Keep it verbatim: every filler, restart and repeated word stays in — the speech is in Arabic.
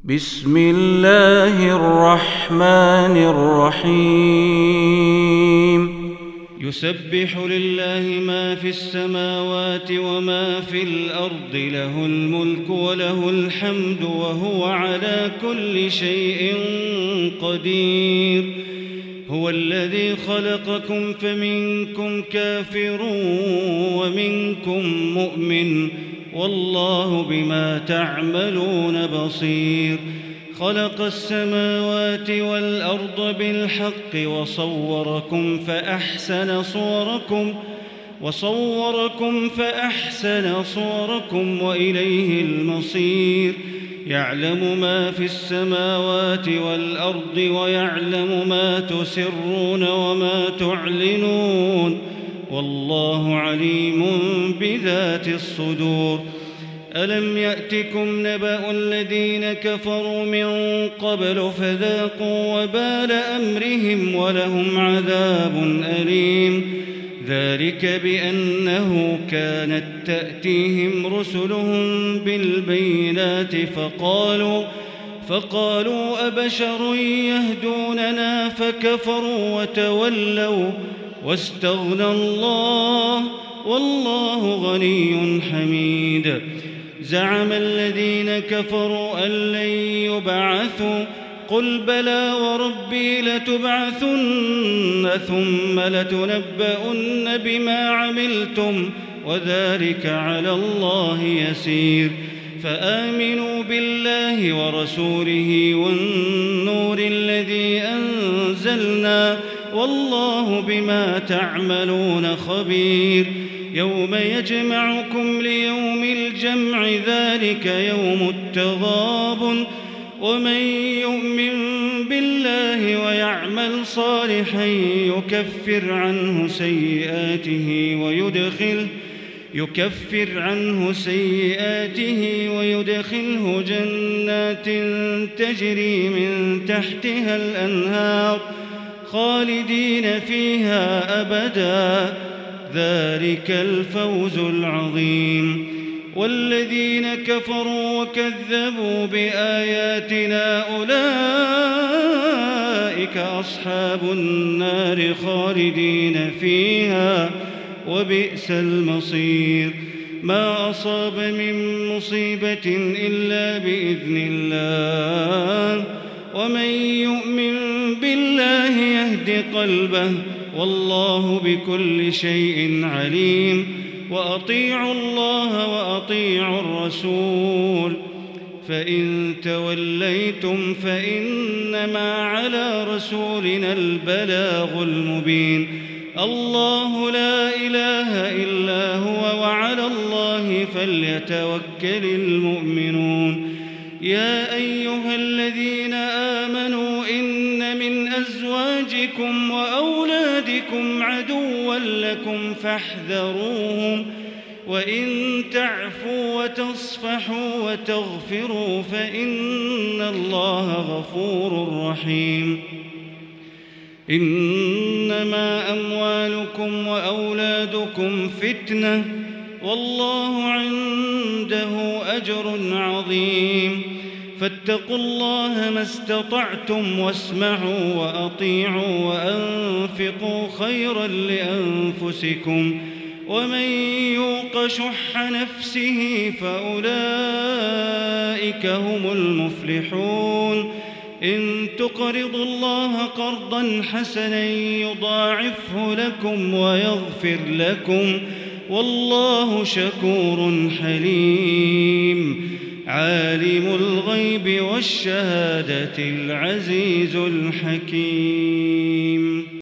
بسم الله الرحمن الرحيم يسبح لله ما في السماوات وما في الأرض، له الملك وله الحمد وهو على كل شيء قدير. هو الذي خلقكم فمنكم كافر ومنكم مؤمن، والله بما تعملون بصير. خلق السماوات والأرض بالحق وصوركم فأحسن صوركم وصوركم فأحسن صوركم وإليه المصير. يعلم ما في السماوات والأرض ويعلم ما تسرون وما تعلنون، والله عليم بذات الصدور. ألم يأتكم نبأ الذين كفروا من قبل فذاقوا وبال أمرهم ولهم عذاب أليم. ذلك بأنه كانت تأتيهم رسلهم بالبينات فقالوا فقالوا أبشر يهدوننا فكفروا وتولوا واستغنى الله، والله غني حميد. زعم الذين كفروا أن لن يبعثوا، قل بلى وربي لتبعثن ثم لتنبؤن بما عملتم وذلك على الله يسير. فآمنوا بالله ورسوله والنور الذي أنزلنا، والله بما تعملون خبير. يوم يجمعكم ليوم الجمع، ذلك يوم التغابن. ومن يؤمن بالله ويعمل صالحا يكفر عنه سيئاته ويدخله يكفر عنه سيئاته ويدخله جنات تجري من تحتها الأنهار خالدين فيها أبدا، ذلك الفوز العظيم. والذين كفروا وكذبوا بآياتنا أولئك أصحاب النار خالدين فيها وبئس المصير. ما أصاب من مصيبة إلا بإذن الله، ومن يؤمن بالله يهد قلبه، والله بكل شيء عليم. وأطيعوا الله وأطيعوا الرسول، فإن توليتم فإنما على رسولنا البلاغ المبين. الله لا إله إلا هو، وعلى الله فليتوكل المؤمنون. يا أيها الذين آمنوا إن من أزواجكم وأولادكم عدوا لكم فاحذروهم، وإن تعفوا وتصفحوا وتغفروا فإن الله غفور رحيم. إنما أموالكم وأولادكم فتنة، والله عنده أجر عظيم. فاتقوا الله ما استطعتم واسمعوا وأطيعوا وأنفقوا خيرا لأنفسكم، ومن يوق شح نفسه فأولئك هم المفلحون. إن تقرضوا الله قرضا حسنا يضاعفه لكم ويغفر لكم، والله شكور حليم. عالم الغيب والشهادة العزيز الحكيم.